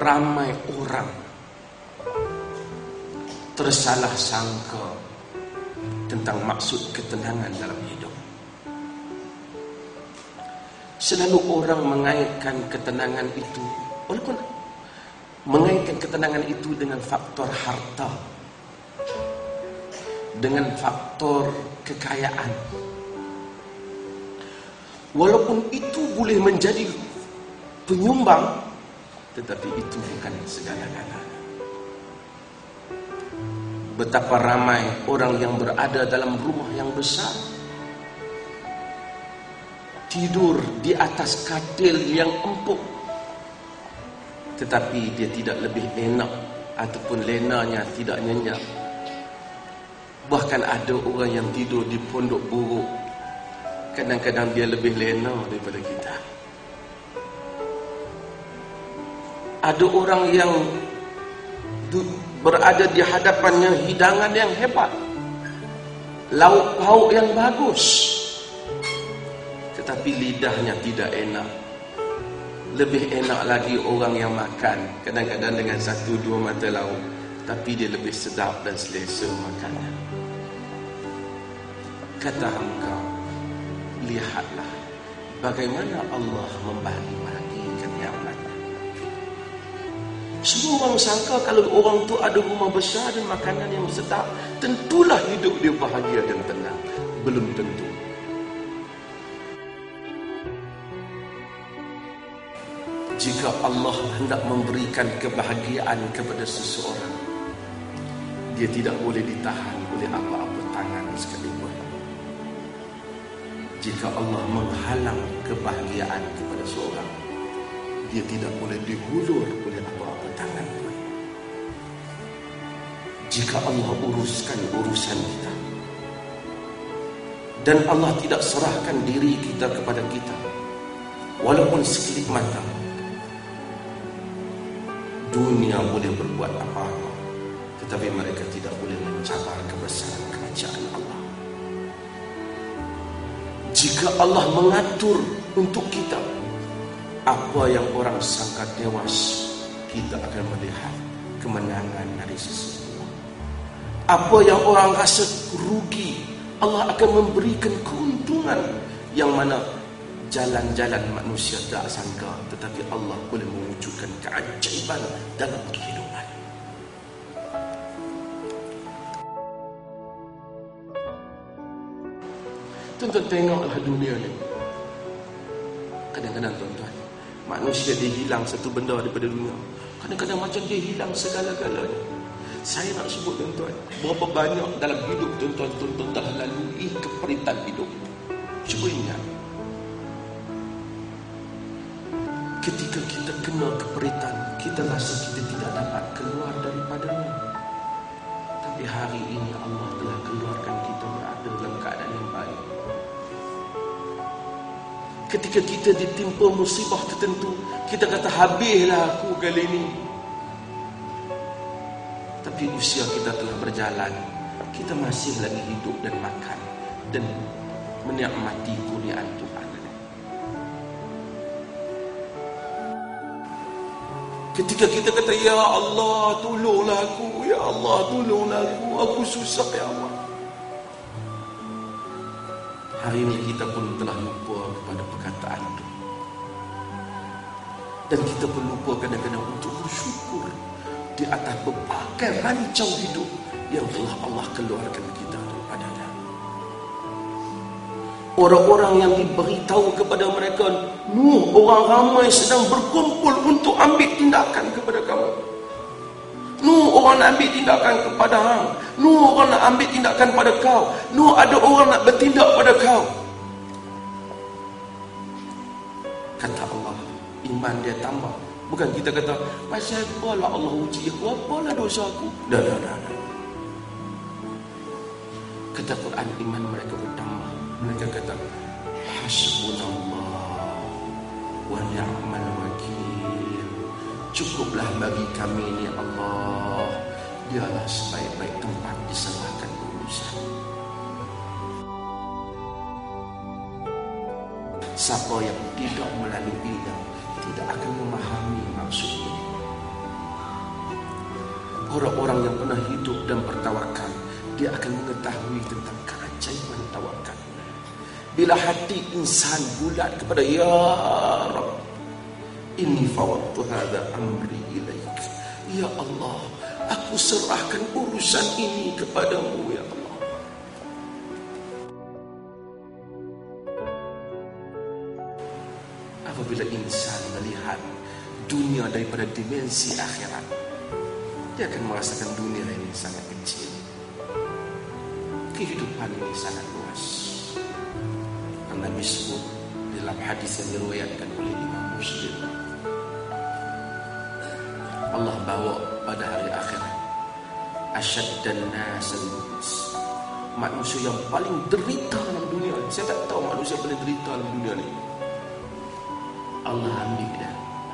ramai orang tersalah sangka tentang maksud ketenangan dalam hidup. Selalu orang mengaitkan ketenangan itu, walaupun mengaitkan ketenangan itu dengan faktor harta, dengan faktor kekayaan. Walaupun itu boleh menjadi penyumbang, tetapi itu bukan segala-galanya. Betapa ramai orang yang berada dalam rumah yang besar, tidur di atas katil yang empuk, tetapi dia tidak lebih enak ataupun lenanya tidak nyenyak. Bahkan ada orang yang tidur di pondok buruk, kadang-kadang dia lebih lena daripada kita. Ada orang yang berada di hadapannya hidangan yang hebat, lauk pauk yang bagus, tetapi lidahnya tidak enak. Lebih enak lagi orang yang makan kadang-kadang dengan 1-2 mata lauk, tapi dia lebih sedap dan selesa makannya. Kata engkau, lihatlah bagaimana Allah membagi-bagikan nikmat. Semua orang sangka kalau orang tu ada rumah besar dan makanan yang sedap, tentulah hidup dia bahagia dan tenang. Belum tentu. Jika Allah hendak memberikan kebahagiaan kepada seseorang, dia tidak boleh ditahan oleh apa-apa tangan sekalipun. Jika Allah menghalang kebahagiaan kepada seorang, dia tidak boleh dihulur oleh apa-apa tangan pun. Jika Allah uruskan urusan kita dan Allah tidak serahkan diri kita kepada kita, walaupun sekelip mata, dunia boleh berbuat apa-apa, tetapi mereka tidak boleh mencabar kebesaran kerajaan Allah. Jika Allah mengatur untuk kita apa yang orang sangka tewas, kita akan melihat kemenangan dari sisi Allah. Apa yang orang rasa rugi, Allah akan memberikan keuntungan yang mana jalan-jalan manusia tak sangka, tetapi Allah boleh mewujudkan keajaiban dalam kehidupan. Tuan-tuan tengoklah dunia ni. Kadang-kadang tuan-tuan, manusia dia hilang satu benda daripada dunia, kadang-kadang macam dia hilang segala-galanya. Saya nak sebut tuan-tuan, berapa banyak dalam hidup tuan-tuan telah lalui keperitan hidup. Cuba ingat, ketika kita kena keperitan, kita rasa kita tidak dapat keluar daripadanya. Tapi hari ini Allah telah keluarkan kita berada dalam keadaan yang baik. Ketika kita ditimpa musibah tertentu, kita kata habislah aku kali ini. Tapi usia kita telah berjalan, kita masih lagi hidup dan makan dan menikmati kurniaan Tuhan. Ketika kita kata, ya Allah tolonglah aku, ya Allah tolonglah aku susah ya Allah. Hari ini kita pun telah lupa kepada perkataan itu. Dan kita pun lupa kadang-kadang untuk bersyukur di atas berbagai rancau hidup yang telah Allah keluarkan kita daripadanya. Orang-orang yang diberitahu kepada mereka, Nuh, orang ramai sedang berkumpul untuk ambil tindakan kepada kamu. Nuh, orang nak ambil tindakan kepada hang. Nuh, orang nak ambil tindakan pada kau. Nuh, ada orang nak bertindak pada kau. Kata Allah, iman dia tambah. Bukan kita kata, pasal apalah Allah uji aku, apalah dosa aku. Dah. Kata Quran, iman mereka bertambah. Mereka kata, hasbunallah wa ni'mal wakil. Cukuplah bagi kami ni Allah, dialah sebaik-baik tempat diserahkan urusan. Siapa yang tidak melaluinya tidak akan memahami maksud ini. Orang-orang yang pernah hidup dan bertawakal, dia akan mengetahui tentang keajaiban tawakal. Bila hati insan bulat kepada Ya Rabb, inni fawwadtu hadza amri ilaik. Ya Allah, aku serahkan urusan ini kepadamu ya Allah. Apabila insan melihat dunia daripada dimensi akhirat, dia akan merasakan dunia ini sangat kecil. Kehidupan ini sangat luas. Nabi sebut dalam hadis yang diriwayatkan oleh Imam Muslim, Allah bawa pada hari akhirat asyaddan nas al-maut, manusia yang paling derita dalam dunia. Saya tak tahu manusia paling derita dalam dunia ni. Allah ambil dia,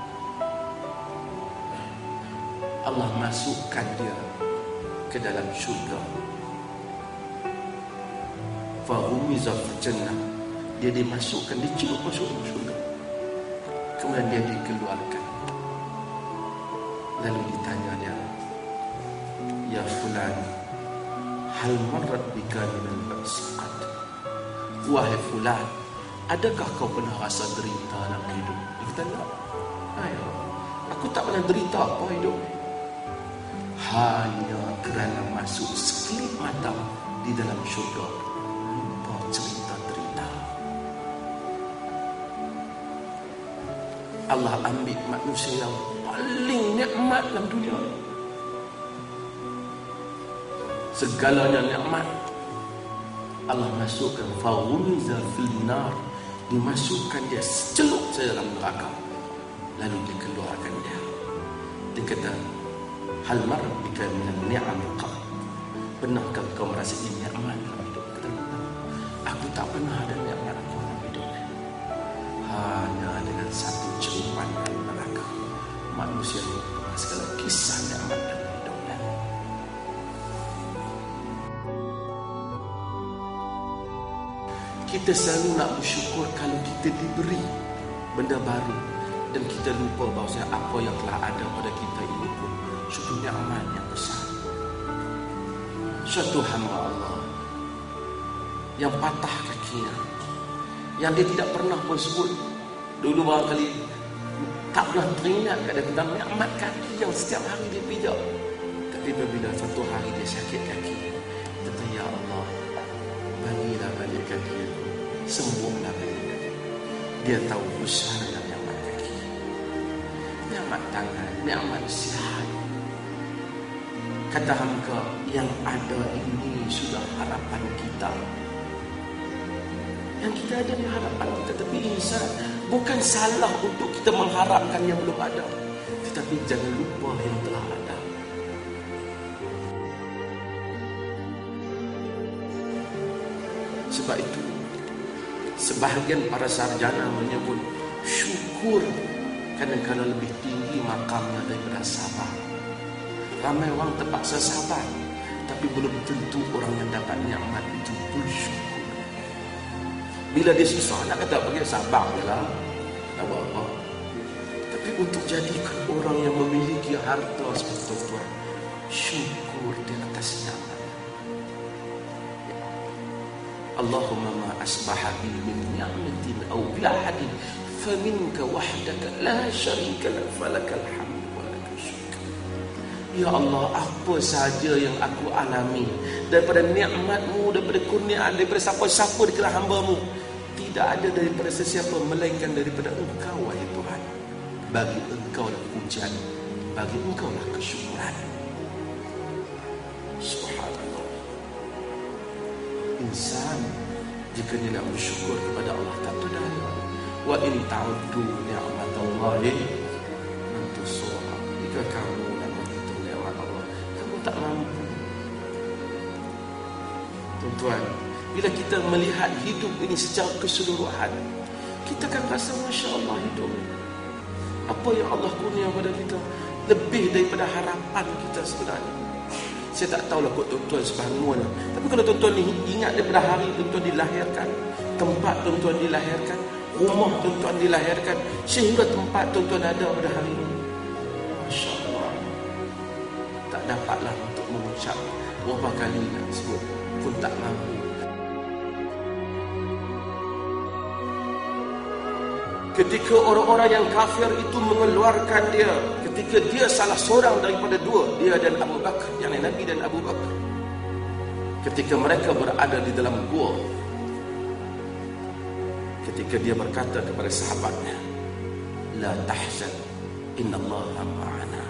Allah masukkan dia ke dalam syurga. Fahumiza fil jannah, dia dimasukkan, dicelup masuk ke syurga. Kemudian dia dikeluarkan. Lalu ditanya dia, ya fulan, hal marrat bika minal ba'siqat. Wahai fulan, adakah kau pernah rasa derita dalam hidup? Dia kata, tak. Ayo, aku tak pernah derita apa hidup. Hanya kerana masuk sekelip mata di dalam syurga, lupa cerita derita. Allah ambil manusia yang paling nikmat dalam dunia, segalanya nikmat, Allah masukkan fa'umiza fil nar, dimasukkan dia secelup saja dalam neraka, lalu dikeluarkan dia. Dia kata, hal marra bika minan ni'am qat, pernahkah kau merasai nikmat dalam hidup? Kata, aku tak pernah ada nikmat apa dalam hidup. Hanya dengan satu celupan dalam neraka, manusia lupa segala kisah nikmat dalam hidupnya. Kita selalu nak bersyukur kalau kita diberi benda baru, dan kita lupa bahawa apa yang telah ada pada kita ini pun suatu nikmat yang besar. Suatu hamba Allah yang patah kakinya, yang dia tidak pernah pun sebut dulu, barangkali tak pernah teringat tentang nikmat kaki yang setiap hari dia pijak. Tapi bila satu hari dia sakit kaki, dia kata, ya Allah, bagilah balik kaki aku, sembuhlah balik kaki. Dia tahu besarnya nikmat kaki, nikmat tangan, nikmat sihat. Kata Hamka, yang ada ini sudah harapan kita. Yang kita ada ni harapan kita. Tapi insan, bukan salah untuk kita mengharapkan yang belum ada, tetapi jangan lupa yang telah ada. Sebab itu, sebahagian para sarjana menyebut syukur kadang-kadang lebih tinggi makamnya daripada sabar. Ramai orang terpaksa sabar, tapi belum tentu orang yang dapat nikmat itu bersyukur. Bila dia susah, nak kata bagi sabar je lah, tak apa-apa. Tapi untuk jadikan orang yang memiliki harta seperti tuan, syukur di atas nikmat. Allahumma ma asbaha bi min ni'matin aw bi ahadin faminka wahdaka la syarika lak falakal hamd. Ya Allah, apa sahaja yang aku alami daripada nikmat-Mu, daripada kurniaan, daripada siapa-siapa di kalangan hamba-Mu, tidak ada daripada sesiapa melainkan daripada Engkau, wahai Tuhan. Bagi Engkau lah pujian, bagi Engkau lah kesyukuran. Subhanallah. Insan jika dia nak bersyukur kepada Allah tak berdaya. Wa in ta'uddu ni'matallahi la tuhsuha. Jika kamu tak mampu. Tuan-tuan, bila kita melihat hidup ini secara keseluruhan, kita akan rasa Masya Allah hidup. Apa yang Allah kurnia pada kita lebih daripada harapan kita sebenarnya. Saya tak tahulah kot tuan-tuan sebangun, tapi kalau tuan-tuan ingat daripada hari tuan-tuan dilahirkan, tempat tuan-tuan dilahirkan, rumah tuan-tuan dilahirkan, sehingga tempat tuan-tuan ada pada hari ini, Masya Allah, tak dapatlah untuk mengucap. Berapa kali nak sebut pun tak mampu. Ketika orang-orang yang kafir itu mengeluarkan dia, ketika dia salah seorang daripada dua, dia dan Abu Bakar, yang Nabi dan Abu Bakar, ketika mereka berada di dalam gua, ketika dia berkata kepada sahabatnya, la tahzan, innallaha ma'ana.